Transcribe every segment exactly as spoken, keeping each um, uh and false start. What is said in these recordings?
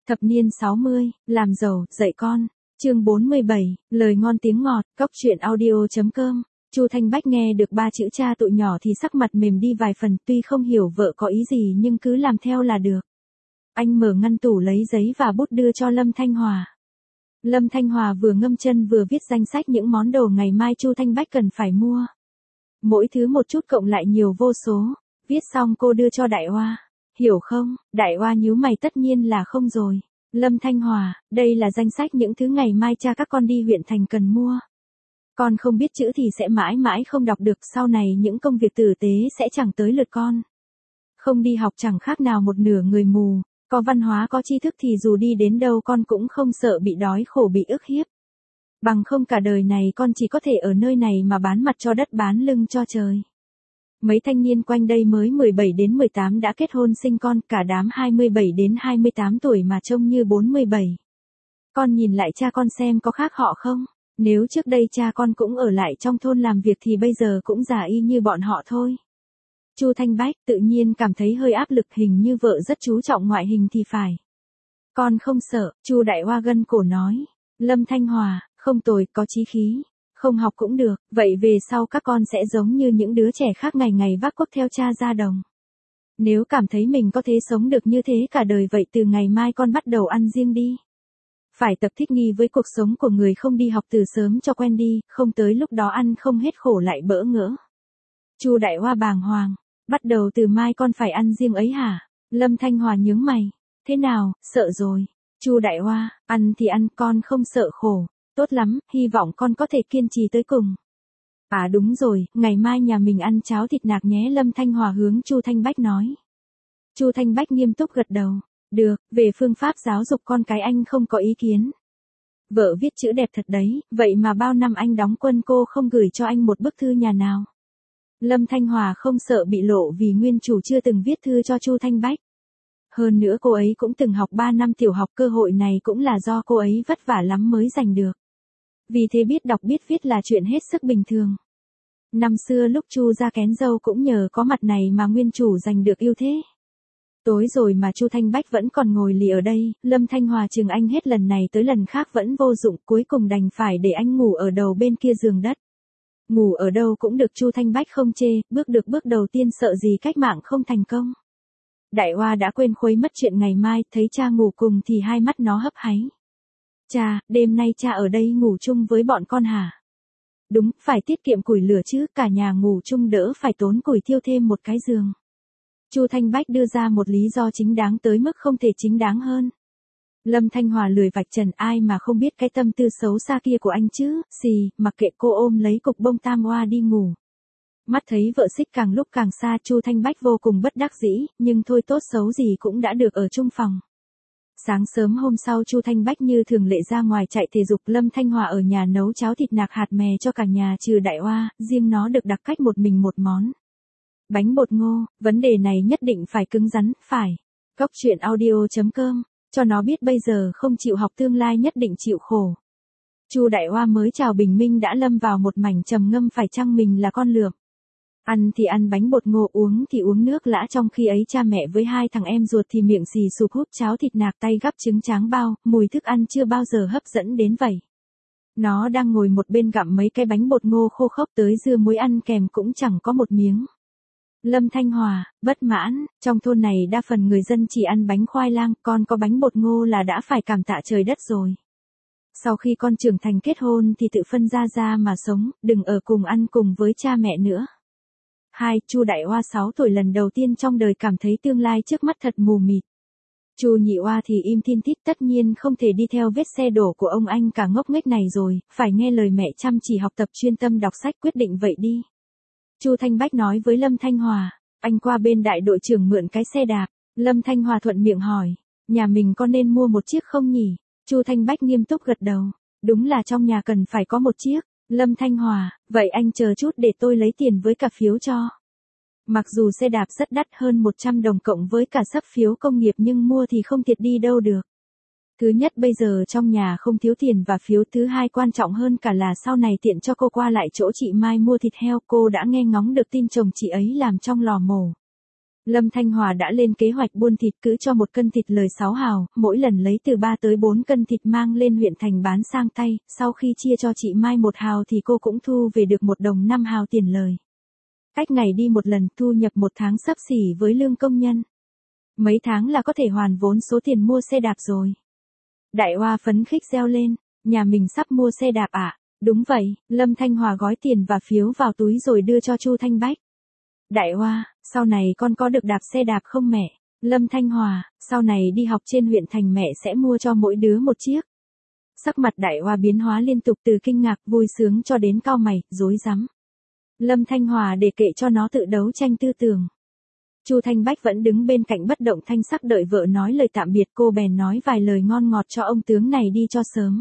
Thập niên sáu mươi, làm giàu, dạy con. Chương bốn mươi bảy, lời ngon tiếng ngọt, cóc truyện audio chấm com. Chu Thanh Bách nghe được ba chữ cha tụi nhỏ thì sắc mặt mềm đi vài phần, tuy không hiểu vợ có ý gì nhưng cứ làm theo là được. Anh mở ngăn tủ lấy giấy và bút đưa cho Lâm Thanh Hòa. Lâm Thanh Hòa vừa ngâm chân vừa viết danh sách những món đồ ngày mai Chu Thanh Bách cần phải mua. Mỗi thứ một chút cộng lại nhiều vô số. Viết xong cô đưa cho Đại Oa. Hiểu không? Đại Oa nhíu mày tất nhiên là không rồi. Lâm Thanh Hòa, đây là danh sách những thứ ngày mai cha các con đi huyện thành cần mua. Con không biết chữ thì sẽ mãi mãi không đọc được, sau này những công việc tử tế sẽ chẳng tới lượt con. Không đi học chẳng khác nào một nửa người mù, có văn hóa có tri thức thì dù đi đến đâu con cũng không sợ bị đói khổ bị ức hiếp. Bằng không cả đời này con chỉ có thể ở nơi này mà bán mặt cho đất bán lưng cho trời. Mấy thanh niên quanh đây mới mười bảy đến mười tám đã kết hôn sinh con, cả đám hai mươi bảy đến hai mươi tám tuổi mà trông như bốn mươi bảy. Con nhìn lại cha con xem có khác họ không? Nếu trước đây cha con cũng ở lại trong thôn làm việc thì bây giờ cũng già y như bọn họ thôi. Chu Thanh Bách tự nhiên cảm thấy hơi áp lực, hình như vợ rất chú trọng ngoại hình thì phải. Con không sợ, Chu Đại Hoa gân cổ nói. Lâm Thanh Hòa, không tồi, có chí khí. Không học cũng được, vậy về sau các con sẽ giống như những đứa trẻ khác ngày ngày vác cuốc theo cha ra đồng. Nếu cảm thấy mình có thể sống được như thế cả đời vậy từ ngày mai con bắt đầu ăn riêng đi. Phải tập thích nghi với cuộc sống của người không đi học từ sớm cho quen đi, không tới lúc đó ăn không hết khổ lại bỡ ngỡ. Chu Đại Hoa bàng hoàng, bắt đầu từ mai con phải ăn riêng ấy hả? Lâm Thanh Hòa nhướng mày, thế nào, sợ rồi. Chu Đại Hoa, ăn thì ăn, con không sợ khổ. Tốt lắm, hy vọng con có thể kiên trì tới cùng. À đúng rồi, ngày mai nhà mình ăn cháo thịt nạc nhé, Lâm Thanh Hòa hướng Chu Thanh Bách nói. Chu Thanh Bách nghiêm túc gật đầu. Được, về phương pháp giáo dục con cái anh không có ý kiến. Vợ viết chữ đẹp thật đấy, vậy mà bao năm anh đóng quân cô không gửi cho anh một bức thư nhà nào. Lâm Thanh Hòa không sợ bị lộ vì nguyên chủ chưa từng viết thư cho Chu Thanh Bách. Hơn nữa cô ấy cũng từng học ba năm tiểu học, cơ hội này cũng là do cô ấy vất vả lắm mới giành được. Vì thế biết đọc biết viết là chuyện hết sức bình thường. Năm xưa lúc Chu ra kén dâu cũng nhờ có mặt này mà nguyên chủ giành được ưu thế. Tối rồi mà Chu Thanh Bách vẫn còn ngồi lì ở đây, Lâm Thanh Hòa chừng anh hết lần này tới lần khác vẫn vô dụng, cuối cùng đành phải để anh ngủ ở đầu bên kia giường đất. Ngủ ở đâu cũng được, Chu Thanh Bách không chê, bước được bước đầu tiên sợ gì cách mạng không thành công. Đại Hoa đã quên khuấy mất chuyện ngày mai, thấy cha ngủ cùng thì hai mắt nó hấp háy. Cha, đêm nay cha ở đây ngủ chung với bọn con hả? Đúng, phải tiết kiệm củi lửa chứ, cả nhà ngủ chung đỡ phải tốn củi thiêu thêm một cái giường. Chu Thanh Bách đưa ra một lý do chính đáng tới mức không thể chính đáng hơn. Lâm Thanh Hòa lười vạch trần, ai mà không biết cái tâm tư xấu xa kia của anh chứ, xì, mặc kệ, cô ôm lấy cục bông tam hoa đi ngủ. Mắt thấy vợ xích càng lúc càng xa, Chu Thanh Bách vô cùng bất đắc dĩ, nhưng thôi tốt xấu gì cũng đã được ở chung phòng. Sáng sớm hôm sau Chu Thanh Bách như thường lệ ra ngoài chạy thể dục, Lâm Thanh Hòa ở nhà nấu cháo thịt nạc hạt mè cho cả nhà trừ Đại Hoa, riêng nó được đặc cách một mình một món. Bánh bột ngô, vấn đề này nhất định phải cứng rắn, phải. Cóc truyện audio chấm com, cho nó biết bây giờ không chịu học tương lai nhất định chịu khổ. Chu Đại Hoa mới chào bình minh đã lâm vào một mảnh trầm ngâm, phải chăng mình là con lượm. Ăn thì ăn bánh bột ngô, uống thì uống nước lã, trong khi ấy cha mẹ với hai thằng em ruột thì miệng xì sụp hút cháo thịt nạc, tay gắp trứng tráng bao, mùi thức ăn chưa bao giờ hấp dẫn đến vậy. Nó đang ngồi một bên gặm mấy cái bánh bột ngô khô khốc tới dưa muối ăn kèm cũng chẳng có một miếng. Lâm Thanh Hòa, bất mãn, trong thôn này đa phần người dân chỉ ăn bánh khoai lang, con có bánh bột ngô là đã phải cảm tạ trời đất rồi. Sau khi con trưởng thành kết hôn thì tự phân ra ra mà sống, đừng ở cùng ăn cùng với cha mẹ nữa. Hai, Chu Đại Hoa sáu tuổi lần đầu tiên trong đời cảm thấy tương lai trước mắt thật mù mịt. Chu Nhị Hoa thì im thin thít, tất nhiên không thể đi theo vết xe đổ của ông anh cả ngốc nghếch này rồi, phải nghe lời mẹ chăm chỉ học tập chuyên tâm đọc sách, quyết định vậy đi. Chu Thanh Bách nói với Lâm Thanh Hòa, anh qua bên đại đội trưởng mượn cái xe đạp. Lâm Thanh Hòa thuận miệng hỏi, nhà mình có nên mua một chiếc không nhỉ? Chu Thanh Bách nghiêm túc gật đầu, đúng là trong nhà cần phải có một chiếc. Lâm Thanh Hòa, vậy anh chờ chút để tôi lấy tiền với cả phiếu cho. Mặc dù xe đạp rất đắt, hơn một trăm đồng cộng với cả sấp phiếu công nghiệp, nhưng mua thì không thiệt đi đâu được. Thứ nhất bây giờ trong nhà không thiếu tiền và phiếu, thứ hai quan trọng hơn cả là sau này tiện cho cô qua lại chỗ chị Mai mua thịt heo, cô đã nghe ngóng được tin chồng chị ấy làm trong lò mổ. Lâm Thanh Hòa đã lên kế hoạch buôn thịt cứ cho một cân thịt lời sáu hào, mỗi lần lấy từ ba tới bốn cân thịt mang lên huyện thành bán sang tay, sau khi chia cho chị Mai một hào thì cô cũng thu về được một đồng năm hào tiền lời. Cách ngày đi một lần, thu nhập một tháng xấp xỉ với lương công nhân. Mấy tháng là có thể hoàn vốn số tiền mua xe đạp rồi. Đại Hoa phấn khích reo lên, nhà mình sắp mua xe đạp ạ. À? Đúng vậy, Lâm Thanh Hòa gói tiền và phiếu vào túi rồi đưa cho Chu Thanh Bách. Đại Hoa, sau này con có được đạp xe đạp không mẹ? Lâm Thanh Hòa, sau này đi học trên huyện thành mẹ sẽ mua cho mỗi đứa một chiếc. Sắc mặt Đại Hoa biến hóa liên tục từ kinh ngạc, vui sướng cho đến cau mày, rối rắm. Lâm Thanh Hòa để kệ cho nó tự đấu tranh tư tưởng. Chu Thanh Bách vẫn đứng bên cạnh bất động thanh sắc đợi vợ nói lời tạm biệt, cô bèn nói vài lời ngon ngọt cho ông tướng này đi cho sớm.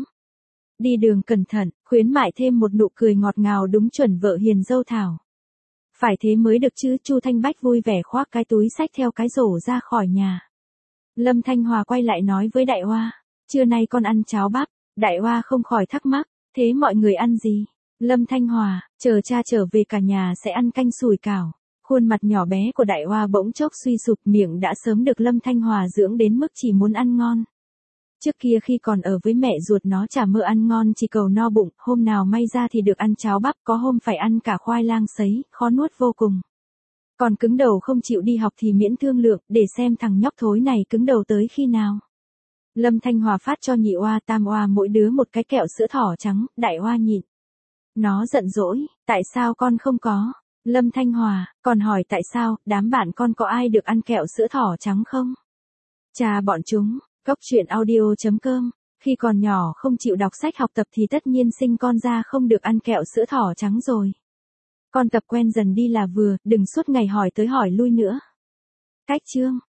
Đi đường cẩn thận, khuyến mại thêm một nụ cười ngọt ngào đúng chuẩn vợ hiền dâu thảo. Phải thế mới được chứ, Chu Thanh Bách vui vẻ khoác cái túi xách theo cái rổ ra khỏi nhà. Lâm Thanh Hòa quay lại nói với Đại Hoa, trưa nay con ăn cháo bắp. Đại Hoa không khỏi thắc mắc, thế mọi người ăn gì? Lâm Thanh Hòa, chờ cha trở về cả nhà sẽ ăn canh sủi cảo. Khuôn mặt nhỏ bé của Đại Hoa bỗng chốc suy sụp, miệng đã sớm được Lâm Thanh Hòa dưỡng đến mức chỉ muốn ăn ngon. Trước kia khi còn ở với mẹ ruột nó chả mơ ăn ngon, chỉ cầu no bụng, hôm nào may ra thì được ăn cháo bắp, có hôm phải ăn cả khoai lang sấy, khó nuốt vô cùng. Còn cứng đầu không chịu đi học thì miễn thương lượng, để xem thằng nhóc thối này cứng đầu tới khi nào. Lâm Thanh Hòa phát cho nhị oa tam oa mỗi đứa một cái kẹo sữa thỏ trắng, Đại Hoa nhịn. Nó giận dỗi, tại sao con không có? Lâm Thanh Hòa, còn hỏi tại sao, đám bạn con có ai được ăn kẹo sữa thỏ trắng không? Cha bọn chúng, Cốc Truyện Audio chấm com, khi còn nhỏ không chịu đọc sách học tập thì tất nhiên sinh con ra không được ăn kẹo sữa thỏ trắng rồi. Con tập quen dần đi là vừa, đừng suốt ngày hỏi tới hỏi lui nữa. Cách chương